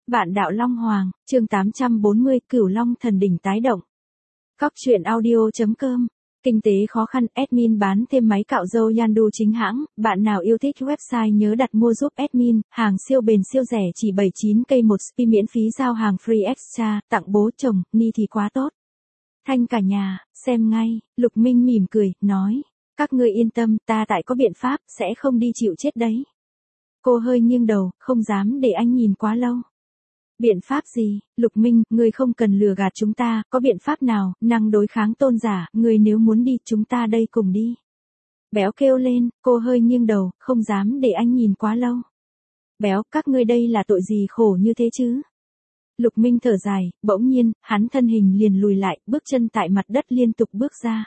Vạn đạo Long Hoàng, chương 840, Cửu Long Thần Đỉnh tái động. Cóc truyện audio.com. Kinh tế khó khăn, admin bán thêm máy cạo râu Yandu chính hãng, bạn nào yêu thích website nhớ đặt mua giúp admin, hàng siêu bền siêu rẻ chỉ 79k một spi miễn phí giao hàng free extra, tặng bố chồng, ni thì quá tốt. Thanh cả nhà, xem ngay, Lục Minh mỉm cười, nói, các ngươi yên tâm, ta tại có biện pháp, sẽ không đi chịu chết đấy. Cô hơi nghiêng đầu, không dám để anh nhìn quá lâu. Biện pháp gì, Lục Minh, ngươi không cần lừa gạt chúng ta, có biện pháp nào, năng đối kháng tôn giả, ngươi nếu muốn đi, chúng ta đây cùng đi. Béo kêu lên, cô hơi nghiêng đầu, không dám để anh nhìn quá lâu. Béo, các ngươi đây là tội gì khổ như thế chứ? Lục Minh thở dài, bỗng nhiên, hắn thân hình liền lùi lại, bước chân tại mặt đất liên tục bước ra.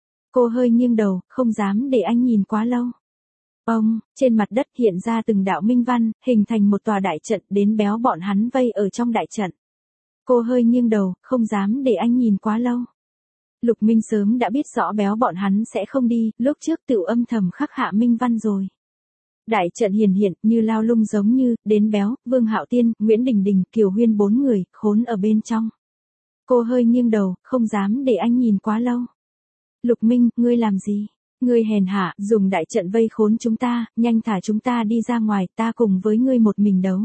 Cô hơi nghiêng đầu, không dám để anh nhìn quá lâu. Ông, trên mặt đất hiện ra từng đạo minh văn, hình thành một tòa đại trận, đến béo bọn hắn vây ở trong đại trận. Cô hơi nghiêng đầu, không dám để anh nhìn quá lâu. Lục Minh sớm đã biết rõ béo bọn hắn sẽ không đi, lúc trước tự âm thầm khắc hạ minh văn rồi. Đại trận hiển hiện như lao lung giống như, đến béo, Vương Hạo Tiên, Nguyễn Đình Đình, Kiều Huyên 4 người, khốn ở bên trong. Cô hơi nghiêng đầu, không dám để anh nhìn quá lâu. Lục Minh, ngươi làm gì? Ngươi hèn hạ, dùng đại trận vây khốn chúng ta, nhanh thả chúng ta đi ra ngoài, ta cùng với ngươi một mình đấu.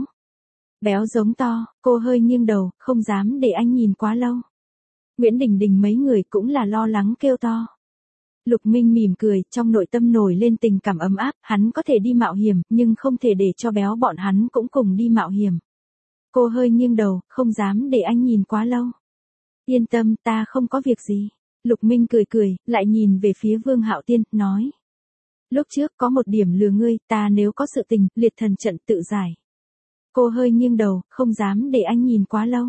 Béo giống to, cô hơi nghiêng đầu, không dám để anh nhìn quá lâu. Nguyễn Đình Đình mấy người cũng là lo lắng kêu to. Lục Minh mỉm cười, trong nội tâm nổi lên tình cảm ấm áp, hắn có thể đi mạo hiểm, nhưng không thể để cho béo bọn hắn cũng cùng đi mạo hiểm. Cô hơi nghiêng đầu, không dám để anh nhìn quá lâu. Yên tâm, ta không có việc gì. Lục Minh cười cười, lại nhìn về phía Vương Hạo Tiên, nói. Lúc trước có một điểm lừa ngươi, ta nếu có sự tình, liệt thần trận tự giải. Cô hơi nghiêng đầu, không dám để anh nhìn quá lâu.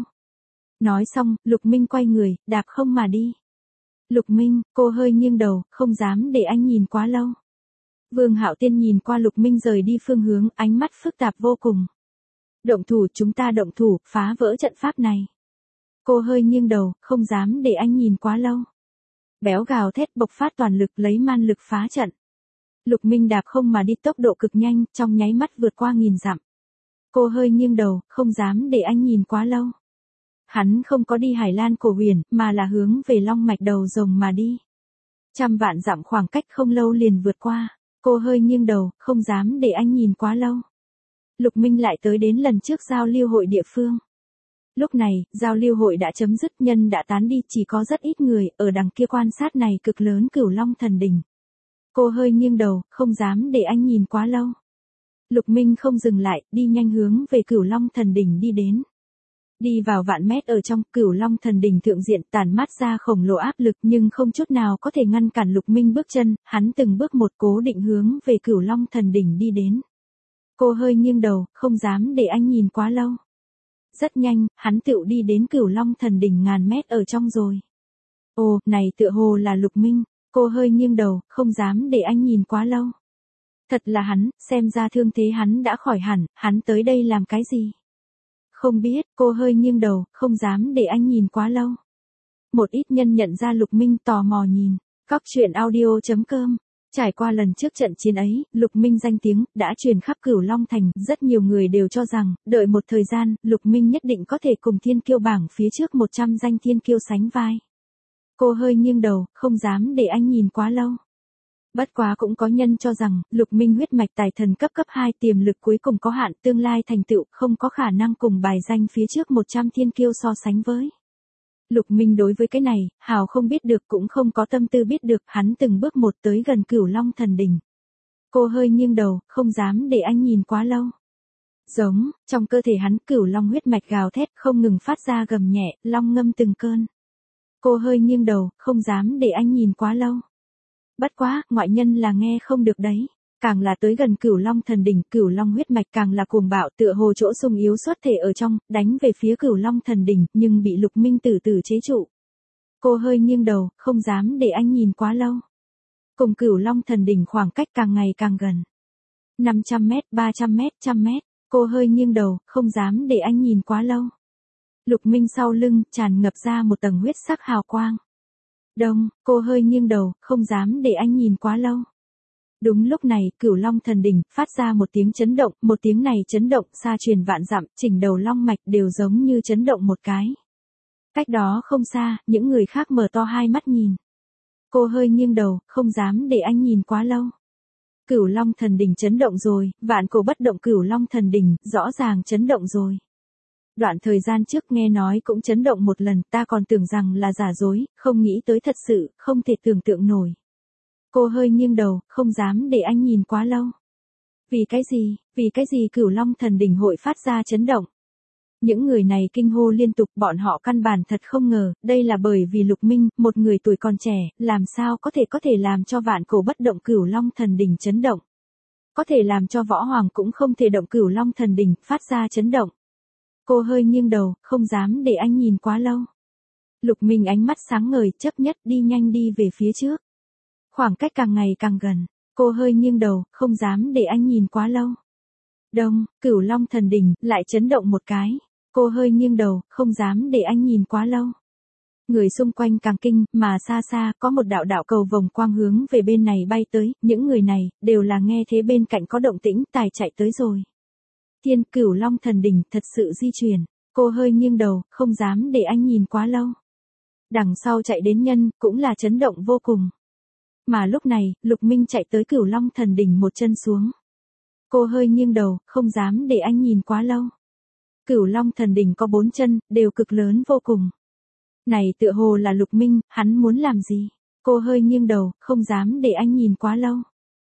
Nói xong, Lục Minh quay người, đạp không mà đi. Lục Minh, cô hơi nghiêng đầu, không dám để anh nhìn quá lâu. Vương Hạo Tiên nhìn qua Lục Minh rời đi phương hướng, ánh mắt phức tạp vô cùng. Động thủ, chúng ta động thủ, phá vỡ trận pháp này. Cô hơi nghiêng đầu, không dám để anh nhìn quá lâu. Béo gào thét bộc phát toàn lực lấy man lực phá trận. Lục Minh đạp không mà đi tốc độ cực nhanh, trong nháy mắt vượt qua 1000 dặm. Cô hơi nghiêng đầu, không dám để anh nhìn quá lâu. Hắn không có đi Hải Lan Cổ Huyền, mà là hướng về Long Mạch Đầu Rồng mà đi. Trăm vạn dặm khoảng cách không lâu liền vượt qua. Cô hơi nghiêng đầu, không dám để anh nhìn quá lâu. Lục Minh lại tới đến lần trước giao lưu hội địa phương. Lúc này, giao lưu hội đã chấm dứt, nhân đã tán đi, chỉ có rất ít người, ở đằng kia quan sát này cực lớn Cửu Long Thần Đỉnh. Cô hơi nghiêng đầu, không dám để anh nhìn quá lâu. Lục Minh không dừng lại, đi nhanh hướng về Cửu Long Thần Đỉnh đi đến. Đi vào vạn mét ở trong, Cửu Long Thần Đỉnh thượng diện tản mát ra khổng lồ áp lực nhưng không chút nào có thể ngăn cản Lục Minh bước chân, hắn từng bước một cố định hướng về Cửu Long Thần Đỉnh đi đến. Cô hơi nghiêng đầu, không dám để anh nhìn quá lâu. Rất nhanh, hắn tựu đi đến Cửu Long Thần Đỉnh ngàn mét ở trong rồi. Ồ, này tựa hồ là Lục Minh, cô hơi nghiêng đầu, không dám để anh nhìn quá lâu. Thật là hắn, xem ra thương thế hắn đã khỏi hẳn, hắn tới đây làm cái gì? Không biết, cô hơi nghiêng đầu, không dám để anh nhìn quá lâu. Một ít nhân nhận ra Lục Minh tò mò nhìn, cóc truyện audio.com. Trải qua lần trước trận chiến ấy, Lục Minh danh tiếng đã truyền khắp Cửu Long Thành, rất nhiều người đều cho rằng, đợi một thời gian, Lục Minh nhất định có thể cùng thiên kiêu bảng phía trước 100 danh thiên kiêu sánh vai. Cô hơi nghiêng đầu, không dám để anh nhìn quá lâu. Bất quá cũng có nhân cho rằng, Lục Minh huyết mạch tài thần cấp 2 tiềm lực cuối cùng có hạn, tương lai thành tựu không có khả năng cùng bài danh phía trước 100 thiên kiêu so sánh với. Lục Minh đối với cái này, hào không biết được cũng không có tâm tư biết được, hắn từng bước một tới gần Cửu Long Thần Đỉnh. Cô hơi nghiêng đầu, không dám để anh nhìn quá lâu. Giống, trong cơ thể hắn Cửu Long huyết mạch gào thét không ngừng phát ra gầm nhẹ, long ngâm từng cơn. Cô hơi nghiêng đầu, không dám để anh nhìn quá lâu. Bất quá, ngoại nhân là nghe không được đấy. Càng là tới gần Cửu Long Thần Đỉnh, Cửu Long huyết mạch càng là cuồng bạo, tựa hồ chỗ sung yếu xuất thể ở trong, đánh về phía Cửu Long Thần Đỉnh, nhưng bị Lục Minh từ từ chế trụ. Cô hơi nghiêng đầu, không dám để anh nhìn quá lâu. Cùng Cửu Long Thần Đỉnh khoảng cách càng ngày càng gần. 500 mét, 300 mét, 100 mét, cô hơi nghiêng đầu, không dám để anh nhìn quá lâu. Lục Minh sau lưng, tràn ngập ra một tầng huyết sắc hào quang. Đông, cô hơi nghiêng đầu, không dám để anh nhìn quá lâu. Đúng lúc này, Cửu Long Thần Đỉnh phát ra một tiếng chấn động, một tiếng này chấn động xa truyền vạn dặm, chỉnh đầu long mạch đều giống như chấn động một cái. Cách đó không xa, những người khác mở to hai mắt nhìn. Cô hơi nghiêng đầu, không dám để anh nhìn quá lâu. Cửu Long Thần Đỉnh chấn động rồi, vạn cổ bất động Cửu Long Thần Đỉnh, rõ ràng chấn động rồi. Đoạn thời gian trước nghe nói cũng chấn động một lần, ta còn tưởng rằng là giả dối, không nghĩ tới thật sự, không thể tưởng tượng nổi. Cô hơi nghiêng đầu, không dám để anh nhìn quá lâu. Vì cái gì Cửu Long Thần Đỉnh hội phát ra chấn động? Những người này kinh hô liên tục, bọn họ căn bản thật không ngờ, đây là bởi vì Lục Minh, một người tuổi còn trẻ, làm sao có thể làm cho vạn cổ bất động Cửu Long Thần Đỉnh chấn động. Có thể làm cho võ hoàng cũng không thể động Cửu Long Thần Đỉnh phát ra chấn động. Cô hơi nghiêng đầu, không dám để anh nhìn quá lâu. Lục Minh ánh mắt sáng ngời, chấp nhất đi nhanh đi về phía trước. Khoảng cách càng ngày càng gần, cô hơi nghiêng đầu, không dám để anh nhìn quá lâu. Đông, Cửu Long Thần Đỉnh lại chấn động một cái. Cô hơi nghiêng đầu, không dám để anh nhìn quá lâu. Người xung quanh càng kinh, mà xa xa có một đạo đạo cầu vồng quang hướng về bên này bay tới, những người này đều là nghe thế bên cạnh có động tĩnh, tài chạy tới rồi. Thiên, Cửu Long Thần Đỉnh thật sự di chuyển. Cô hơi nghiêng đầu, không dám để anh nhìn quá lâu. Đằng sau chạy đến nhân, cũng là chấn động vô cùng. Mà lúc này, Lục Minh chạy tới Cửu Long Thần Đỉnh một chân xuống. Cô hơi nghiêng đầu, không dám để anh nhìn quá lâu. Cửu Long Thần Đỉnh có 4 chân, đều cực lớn vô cùng. Này tựa hồ là Lục Minh, hắn muốn làm gì? Cô hơi nghiêng đầu, không dám để anh nhìn quá lâu.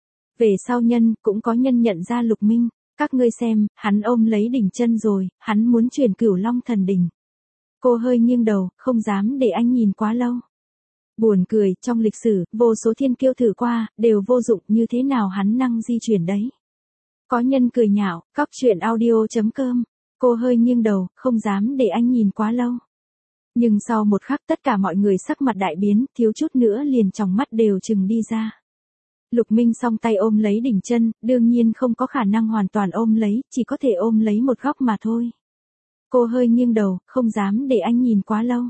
Về sau nhân, cũng có nhân nhận ra Lục Minh. Các ngươi xem, hắn ôm lấy đỉnh chân rồi, hắn muốn truyền Cửu Long Thần Đỉnh. Cô hơi nghiêng đầu, không dám để anh nhìn quá lâu. Buồn cười, trong lịch sử, vô số thiên kiêu thử qua, đều vô dụng, như thế nào hắn năng di chuyển đấy. Có nhân cười nhạo, cóc truyện audio.com. Cô hơi nghiêng đầu, không dám để anh nhìn quá lâu. Nhưng sau một khắc tất cả mọi người sắc mặt đại biến, thiếu chút nữa liền tròng mắt đều trừng đi ra. Lục Minh song tay ôm lấy đỉnh chân, đương nhiên không có khả năng hoàn toàn ôm lấy, chỉ có thể ôm lấy một góc mà thôi. Cô hơi nghiêng đầu, không dám để anh nhìn quá lâu.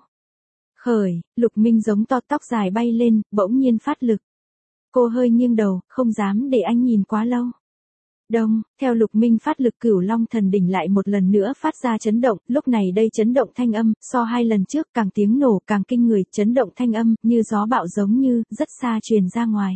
Khởi, Lục Minh giống to, tóc dài bay lên, bỗng nhiên phát lực. Cô hơi nghiêng đầu, không dám để anh nhìn quá lâu. Đông, theo Lục Minh phát lực Cửu Long Thần Đỉnh lại một lần nữa phát ra chấn động, lúc này đây chấn động thanh âm, so 2 lần trước càng tiếng nổ càng kinh người, chấn động thanh âm, như gió bão giống như, rất xa truyền ra ngoài.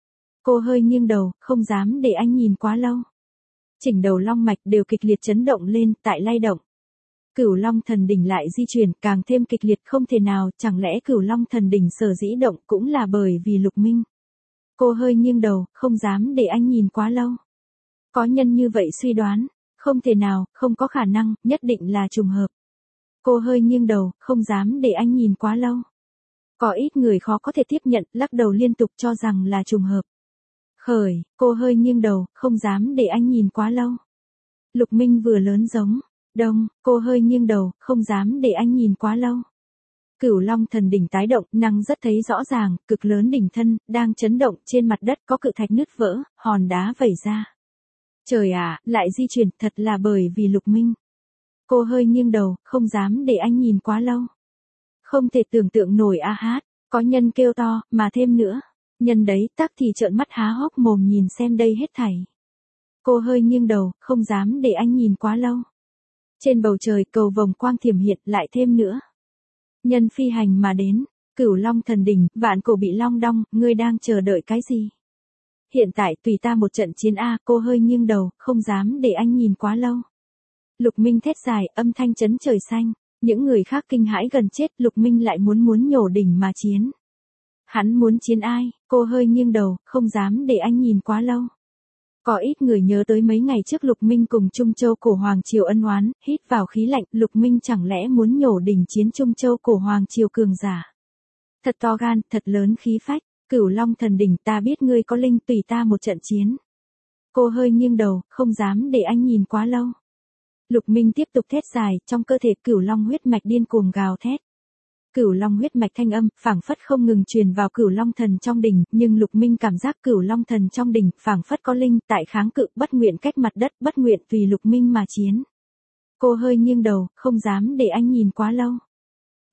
Cô hơi nghiêng đầu, không dám để anh nhìn quá lâu. Chỉnh đầu long mạch đều kịch liệt chấn động lên, tại lay động. Cửu Long Thần Đỉnh lại di chuyển, càng thêm kịch liệt không thể nào, chẳng lẽ Cửu Long Thần Đỉnh sở dĩ động cũng là bởi vì Lục Minh. Cô hơi nghiêng đầu, không dám để anh nhìn quá lâu. Có nhân như vậy suy đoán, không thể nào, không có khả năng, nhất định là trùng hợp. Cô hơi nghiêng đầu, không dám để anh nhìn quá lâu. Có ít người khó có thể tiếp nhận, lắc đầu liên tục cho rằng là trùng hợp. Khởi, cô hơi nghiêng đầu, không dám để anh nhìn quá lâu. Lục Minh vừa lớn giống. Đông, cô hơi nghiêng đầu, không dám để anh nhìn quá lâu. Cửu Long Thần Đỉnh tái động, năng rất thấy rõ ràng, cực lớn đỉnh thân, đang chấn động, trên mặt đất có cự thạch nứt vỡ, hòn đá vẩy ra. Trời ạ, lại di chuyển, thật là bởi vì Lục Minh. Cô hơi nghiêng đầu, không dám để anh nhìn quá lâu. Không thể tưởng tượng nổi a hát, có nhân kêu to, mà thêm nữa. Nhân đấy, tắc thì trợn mắt há hốc mồm nhìn xem đây hết thảy. Cô hơi nghiêng đầu, không dám để anh nhìn quá lâu. Trên bầu trời cầu vồng quang thiểm hiện lại thêm nữa. Nhân phi hành mà đến, Cửu Long Thần Đỉnh, vạn cổ bị long đong, ngươi đang chờ đợi cái gì? Hiện tại tùy ta một trận chiến a, cô hơi nghiêng đầu, không dám để anh nhìn quá lâu. Lục Minh thét dài, âm thanh chấn trời xanh, những người khác kinh hãi gần chết, Lục Minh lại muốn nhổ đỉnh mà chiến. Hắn muốn chiến ai? Cô hơi nghiêng đầu, không dám để anh nhìn quá lâu. Có ít người nhớ tới mấy ngày trước Lục Minh cùng Trung Châu Cổ Hoàng Triều ân oán, hít vào khí lạnh, Lục Minh chẳng lẽ muốn nhổ đỉnh chiến Trung Châu Cổ Hoàng Triều cường giả. Thật to gan, thật lớn khí phách, Cửu Long Thần Đỉnh, ta biết ngươi có linh, tùy ta một trận chiến. Cô hơi nghiêng đầu, không dám để anh nhìn quá lâu. Lục Minh tiếp tục thét dài, trong cơ thể Cửu Long huyết mạch điên cuồng gào thét. Cửu Long huyết mạch thanh âm, phảng phất không ngừng truyền vào Cửu Long Thần trong đỉnh, nhưng Lục Minh cảm giác Cửu Long Thần trong đỉnh, phảng phất có linh, tại kháng cự, bất nguyện cách mặt đất, bất nguyện tùy Lục Minh mà chiến. Cô hơi nghiêng đầu, không dám để anh nhìn quá lâu.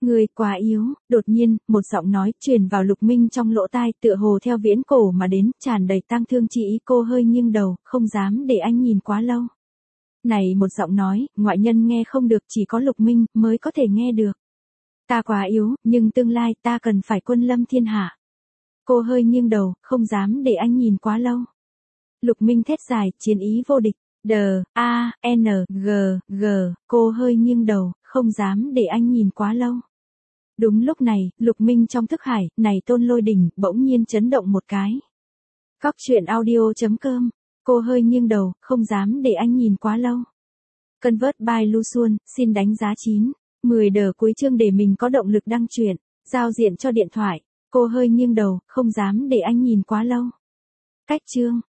Người quá yếu, đột nhiên, một giọng nói truyền vào Lục Minh trong lỗ tai tựa hồ theo viễn cổ mà đến, tràn đầy tang thương chi ý. Cô hơi nghiêng đầu, không dám để anh nhìn quá lâu. Này một giọng nói, ngoại nhân nghe không được, chỉ có Lục Minh mới có thể nghe được. Ta quá yếu, nhưng tương lai ta cần phải quân lâm thiên hạ. Cô hơi nghiêng đầu, không dám để anh nhìn quá lâu. Lục Minh thét dài, chiến ý vô địch. D-A-N-G-G, cô hơi nghiêng đầu, không dám để anh nhìn quá lâu. Đúng lúc này, Lục Minh trong thức hải, này Tôn Lôi Đỉnh, bỗng nhiên chấn động một cái. Cóc truyện audio.com, cô hơi nghiêng đầu, không dám để anh nhìn quá lâu. Convert by Lu Xuân, xin đánh giá 9. 10 đờ cuối chương để mình có động lực đăng truyện, giao diện cho điện thoại. Cô hơi nghiêng đầu, không dám để anh nhìn quá lâu. Cách chương.